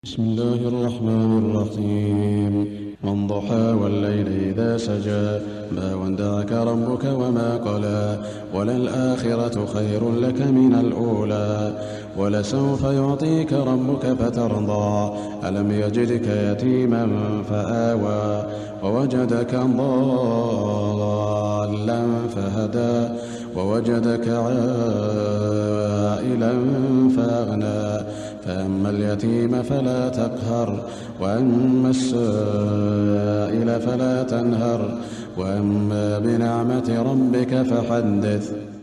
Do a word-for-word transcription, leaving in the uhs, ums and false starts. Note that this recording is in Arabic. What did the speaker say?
بسم الله الرحمن الرحيم والضحى والليل إذا سجى ما ودعك ربك وما قلى وللآخرة خير لك من الأولى ولسوف يعطيك ربك فترضى ألم يجدك يتيما فآوى ووجدك ضالا فهدى ووجدك عائلا فأغنى فأما اليتيم فلا تقهر وأما السائل فلا تنهر وأما بنعمة ربك فحدث.